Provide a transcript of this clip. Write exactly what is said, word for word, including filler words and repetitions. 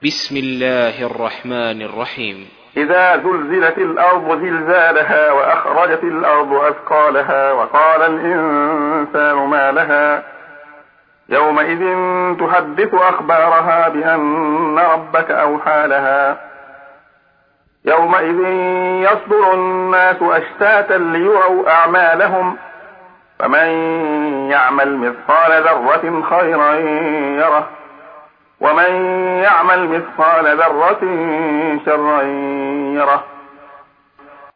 بسم الله الرحمن الرحيم. إذا زلزلت الأرض زلزالها وأخرجت الأرض أثقالها وقال الإنسان ما لها يومئذ تحدث أخبارها بأن ربك أوحى لها يومئذ يصدر الناس أشتاتا ليروا أعمالهم فمن يعمل مثقال ذرة خيرا يره ومن يعمل مثقال ذرة شرا يره